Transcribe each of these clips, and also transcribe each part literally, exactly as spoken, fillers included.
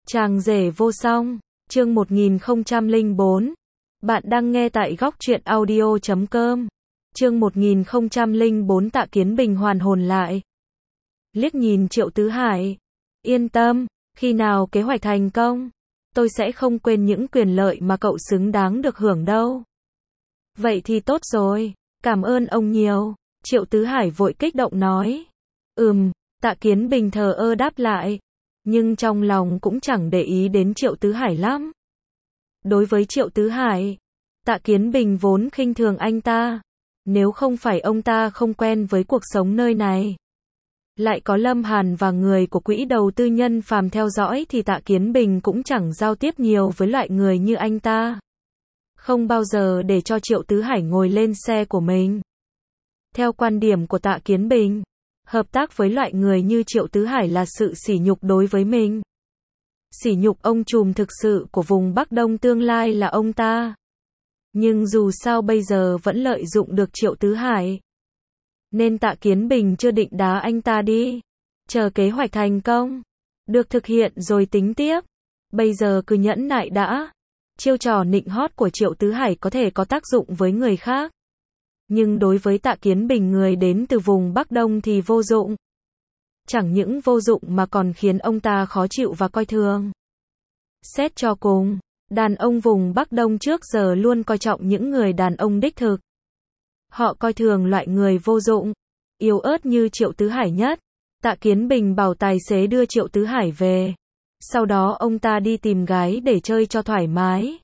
Chàng rể vô song, chương một nghìn không trăm lẻ bốn. Bạn đang nghe tại góc truyện audio chấm com. Chương một nghìn không trăm lẻ bốn Tạ Kiến Bình hoàn hồn lại. Liếc nhìn Triệu Tứ Hải. Yên tâm, khi nào kế hoạch thành công, tôi sẽ không quên những quyền lợi mà cậu xứng đáng được hưởng đâu. Vậy thì tốt rồi, cảm ơn ông nhiều. Triệu Tứ Hải vội kích động nói. Ừm, Tạ Kiến Bình thờ ơ đáp lại. Nhưng trong lòng cũng chẳng để ý đến Triệu Tứ Hải lắm. Đối với Triệu Tứ Hải, Tạ Kiến Bình vốn khinh thường anh ta. Nếu không phải ông ta không quen với cuộc sống nơi này, lại có Lâm Hàn và người của quỹ đầu tư nhân phàm theo dõi thì Tạ Kiến Bình cũng chẳng giao tiếp nhiều với loại người như anh ta. Không bao giờ để cho Triệu Tứ Hải ngồi lên xe của mình. Theo quan điểm của Tạ Kiến Bình, hợp tác với loại người như Triệu Tứ Hải là sự sỉ nhục đối với mình. Sỉ nhục ông trùm thực sự của vùng Bắc Đông tương lai là ông ta. Nhưng dù sao bây giờ vẫn lợi dụng được Triệu Tứ Hải, nên Tạ Kiến Bình chưa định đá anh ta đi. Chờ kế hoạch thành công, được thực hiện rồi tính tiếp. Bây giờ cứ nhẫn nại đã. Chiêu trò nịnh hót của Triệu Tứ Hải có thể có tác dụng với người khác, nhưng đối với Tạ Kiến Bình người đến từ vùng Bắc Đông thì vô dụng. Chẳng những vô dụng mà còn khiến ông ta khó chịu và coi thường. Xét cho cùng, đàn ông vùng Bắc Đông trước giờ luôn coi trọng những người đàn ông đích thực. Họ coi thường loại người vô dụng, yếu ớt như Triệu Tứ Hải nhất. Tạ Kiến Bình bảo tài xế đưa Triệu Tứ Hải về. Sau đó ông ta đi tìm gái để chơi cho thoải mái.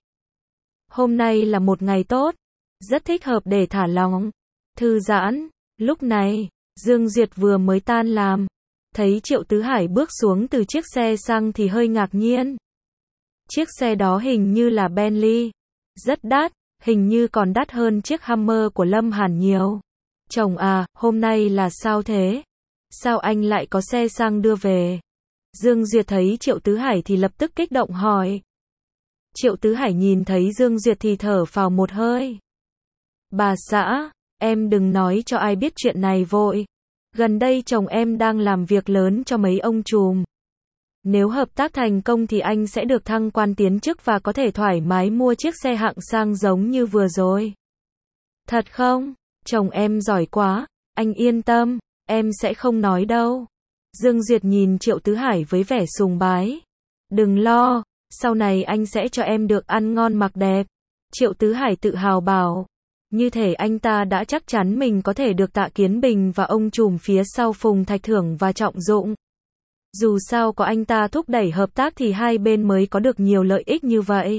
Hôm nay là một ngày tốt, rất thích hợp để thả lỏng, thư giãn. Lúc này, Dương Duyệt vừa mới tan làm, thấy Triệu Tứ Hải bước xuống từ chiếc xe xăng thì hơi ngạc nhiên. Chiếc xe đó hình như là Bentley, rất đắt, hình như còn đắt hơn chiếc Hummer của Lâm Hàn nhiều. Chồng à, hôm nay là sao thế? Sao anh lại có xe xăng đưa về? Dương Duyệt thấy Triệu Tứ Hải thì lập tức kích động hỏi. Triệu Tứ Hải nhìn thấy Dương Duyệt thì thở phào một hơi. Bà xã, em đừng nói cho ai biết chuyện này vội. Gần đây chồng em đang làm việc lớn cho mấy ông trùm. Nếu hợp tác thành công thì anh sẽ được thăng quan tiến chức và có thể thoải mái mua chiếc xe hạng sang giống như vừa rồi. Thật không? Chồng em giỏi quá, anh yên tâm, em sẽ không nói đâu. Dương Duyệt nhìn Triệu Tứ Hải với vẻ sùng bái. Đừng lo, sau này anh sẽ cho em được ăn ngon mặc đẹp. Triệu Tứ Hải tự hào bảo. Như thể anh ta đã chắc chắn mình có thể được Tạ Kiến Bình và ông trùm phía sau Phùng Thạch thưởng và trọng dụng. Dù sao có anh ta thúc đẩy hợp tác thì hai bên mới có được nhiều lợi ích như vậy.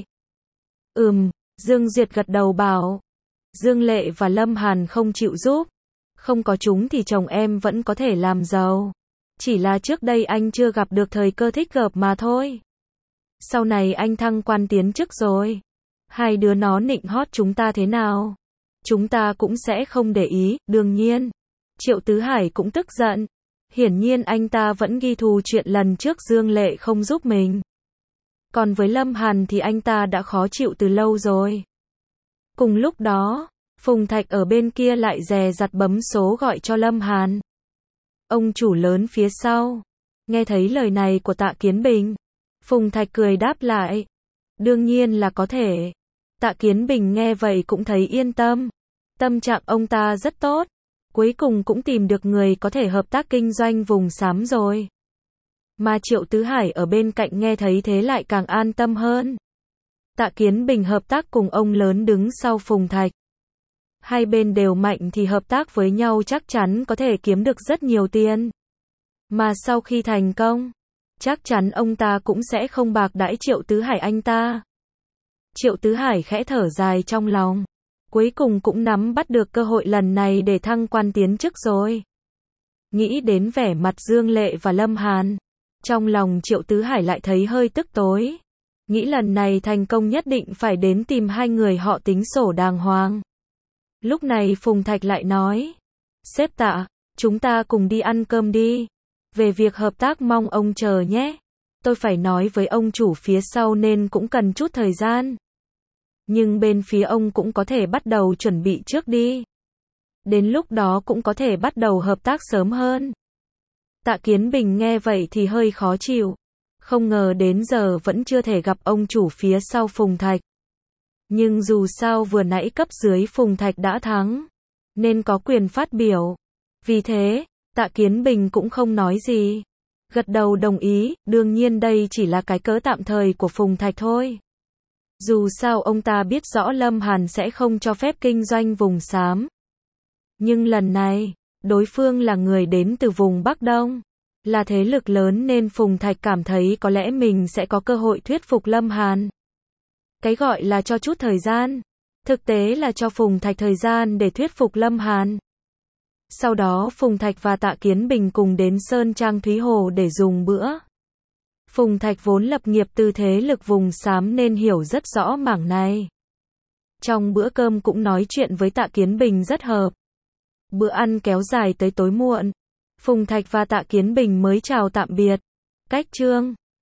Ừm, Dương Duyệt gật đầu bảo. Dương Lệ và Lâm Hàn không chịu giúp. Không có chúng thì chồng em vẫn có thể làm giàu. Chỉ là trước đây anh chưa gặp được thời cơ thích hợp mà thôi. Sau này anh thăng quan tiến chức rồi. Hai đứa nó nịnh hót chúng ta thế nào? Chúng ta cũng sẽ không để ý, đương nhiên. Triệu Tứ Hải cũng tức giận. Hiển nhiên anh ta vẫn ghi thù chuyện lần trước Dương Lệ không giúp mình. Còn với Lâm Hàn thì anh ta đã khó chịu từ lâu rồi. Cùng lúc đó, Phùng Thạch ở bên kia lại dè dặt bấm số gọi cho Lâm Hàn. Ông chủ lớn phía sau. Nghe thấy lời này của Tạ Kiến Bình, Phùng Thạch cười đáp lại. Đương nhiên là có thể. Tạ Kiến Bình nghe vậy cũng thấy yên tâm. Tâm trạng ông ta rất tốt. Cuối cùng cũng tìm được người có thể hợp tác kinh doanh vùng xám rồi. Mà Triệu Tứ Hải ở bên cạnh nghe thấy thế lại càng an tâm hơn. Tạ Kiến Bình hợp tác cùng ông lớn đứng sau Phùng Thạch. Hai bên đều mạnh thì hợp tác với nhau chắc chắn có thể kiếm được rất nhiều tiền. Mà sau khi thành công, chắc chắn ông ta cũng sẽ không bạc đãi Triệu Tứ Hải anh ta. Triệu Tứ Hải khẽ thở dài trong lòng. Cuối cùng cũng nắm bắt được cơ hội lần này để thăng quan tiến chức rồi. Nghĩ đến vẻ mặt Dương Lệ và Lâm Hàn, trong lòng Triệu Tứ Hải lại thấy hơi tức tối. Nghĩ lần này thành công nhất định phải đến tìm hai người họ tính sổ đàng hoàng. Lúc này Phùng Thạch lại nói. Sếp Tạ, chúng ta cùng đi ăn cơm đi. Về việc hợp tác mong ông chờ nhé. Tôi phải nói với ông chủ phía sau nên cũng cần chút thời gian. Nhưng bên phía ông cũng có thể bắt đầu chuẩn bị trước đi. Đến lúc đó cũng có thể bắt đầu hợp tác sớm hơn. Tạ Kiến Bình nghe vậy thì hơi khó chịu. Không ngờ đến giờ vẫn chưa thể gặp ông chủ phía sau Phùng Thạch. Nhưng dù sao vừa nãy cấp dưới Phùng Thạch đã thắng, nên có quyền phát biểu. Vì thế, Tạ Kiến Bình cũng không nói gì. Gật đầu đồng ý, đương nhiên đây chỉ là cái cớ tạm thời của Phùng Thạch thôi. Dù sao ông ta biết rõ Lâm Hàn sẽ không cho phép kinh doanh vùng xám. Nhưng lần này, đối phương là người đến từ vùng Bắc Đông, là thế lực lớn nên Phùng Thạch cảm thấy có lẽ mình sẽ có cơ hội thuyết phục Lâm Hàn. Cái gọi là cho chút thời gian, thực tế là cho Phùng Thạch thời gian để thuyết phục Lâm Hàn. Sau đó Phùng Thạch và Tạ Kiến Bình cùng đến Sơn Trang Thúy Hồ để dùng bữa. Phùng Thạch vốn lập nghiệp từ thế lực vùng xám nên hiểu rất rõ mảng này. Trong bữa cơm cũng nói chuyện với Tạ Kiến Bình rất hợp. Bữa ăn kéo dài tới tối muộn. Phùng Thạch và Tạ Kiến Bình mới chào tạm biệt. Cách chương